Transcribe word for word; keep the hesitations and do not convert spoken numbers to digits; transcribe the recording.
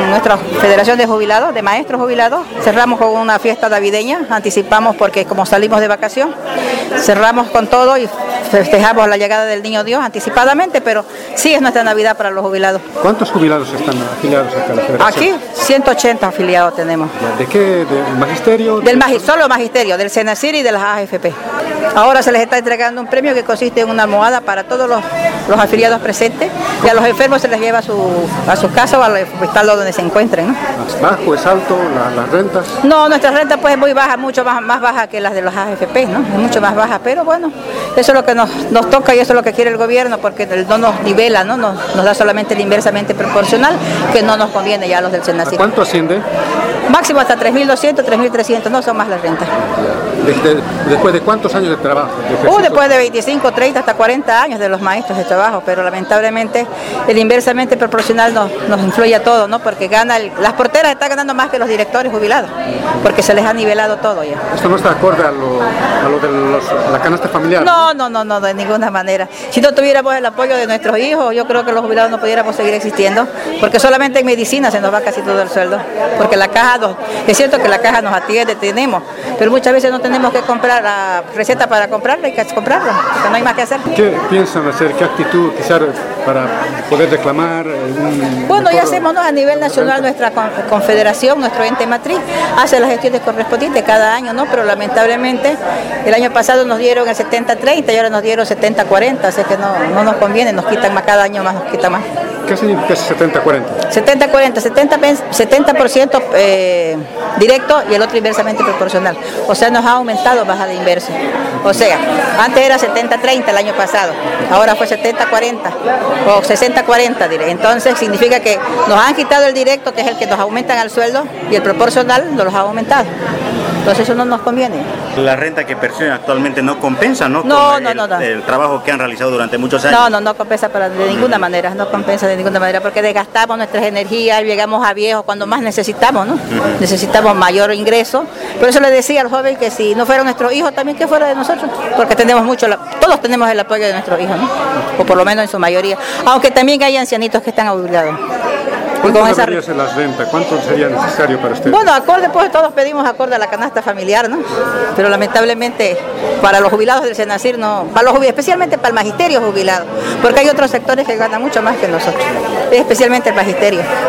en nuestra Federación de Jubilados, de Maestros Jubilados, cerramos con una fiesta navideña, anticipamos porque como salimos de vacación, cerramos con todo y festejamos la llegada del Niño Dios anticipadamente, pero sí es nuestra Navidad para los jubilados. ¿Cuántos jubilados están afiliados acá a la Federación? Aquí ciento ochenta afiliados tenemos. ¿De qué? ¿Del magisterio? Del magi solo magisterio, del Senacir y de las A F P. Ahora se les está entregando un premio que consiste en una almohada para todos los, los afiliados presentes y a los enfermos se les lleva a su, a su casa o al hospital donde se encuentren, ¿no? ¿Es bajo, es alto, la, las rentas? No, nuestra renta pues es muy baja, mucho más, más baja que las de los A F P, ¿no? Es mucho más baja, pero bueno, eso es lo que nos, nos toca y eso es lo que quiere el gobierno porque no nos nivela, ¿no? Nos, nos da solamente el inversamente proporcional que no nos conviene ya a los del Senacir. ¿Cuánto asciende? Máximo hasta tres mil doscientos, tres mil trescientos, no son más las rentas. ¿Desde, ¿Después de cuántos años de trabajo? De uh, después de veinticinco, treinta, hasta cuarenta años de los maestros de trabajo, pero lamentablemente el inversamente proporcional nos, nos influye a todos, ¿no? Porque gana el, las porteras están ganando más que los directores jubilados, porque se les ha nivelado todo ya. ¿Esto no está acorde a lo, a lo de los, la canasta familiar? No, no, no, no, de ninguna manera. Si no tuviéramos el apoyo de nuestros hijos, yo creo que los jubilados no pudiéramos seguir existiendo, porque solamente en medicina se nos va casi todo el sueldo, porque la caja, nos, es cierto que la caja nos atiende, tenemos, pero muchas veces no tenemos que comprar la receta para comprarla, hay que comprarla, porque no hay más que hacer. ¿Qué piensan hacer? ¿Qué actitud quizás para poder reclamar? Un bueno, ya hacemos, ¿no? A nivel nacional nuestra confederación, nuestro ente matriz, hace las gestiones correspondientes cada año, ¿no? Pero lamentablemente el año pasado nos dieron el setenta treinta y ahora nos dieron setenta cuarenta, así que no, no nos conviene, nos quitan más, cada año más nos quitan más. ¿Qué significa setenta cuarenta? setenta cuarenta, setenta por ciento eh, directo y el otro inversamente proporcional. O sea, nos ha aumentado baja de inverso. O sea, antes era setenta treinta el año pasado, ahora fue setenta cuarenta o sesenta cuarenta, diré. Entonces significa que nos han quitado el directo, que es el que nos aumentan al sueldo, y el proporcional nos los ha aumentado. Entonces eso no nos conviene. La renta que perciben actualmente no compensa, ¿no? No, Con no, el, no, no. el trabajo que han realizado durante muchos años. No, no, no compensa para, de ninguna manera, no compensa de ninguna manera, porque desgastamos nuestras energías, llegamos a viejos cuando más necesitamos, ¿no? Uh-huh. Necesitamos mayor ingreso. Por eso le decía al joven que si no fueran nuestros hijos, también que fuera de nosotros, porque tenemos mucho, todos tenemos el apoyo de nuestros hijos, ¿no? O por lo menos en su mayoría, aunque también hay ancianitos que están jubilados. ¿Cuánto debería ser las rentas? ¿Cuánto sería necesario para usted? Bueno, acorde, pues todos pedimos acorde a la canasta familiar, ¿no? Pero lamentablemente para los jubilados del Senacir no, para los jubilados, especialmente para el magisterio jubilado, porque hay otros sectores que ganan mucho más que nosotros, especialmente el magisterio.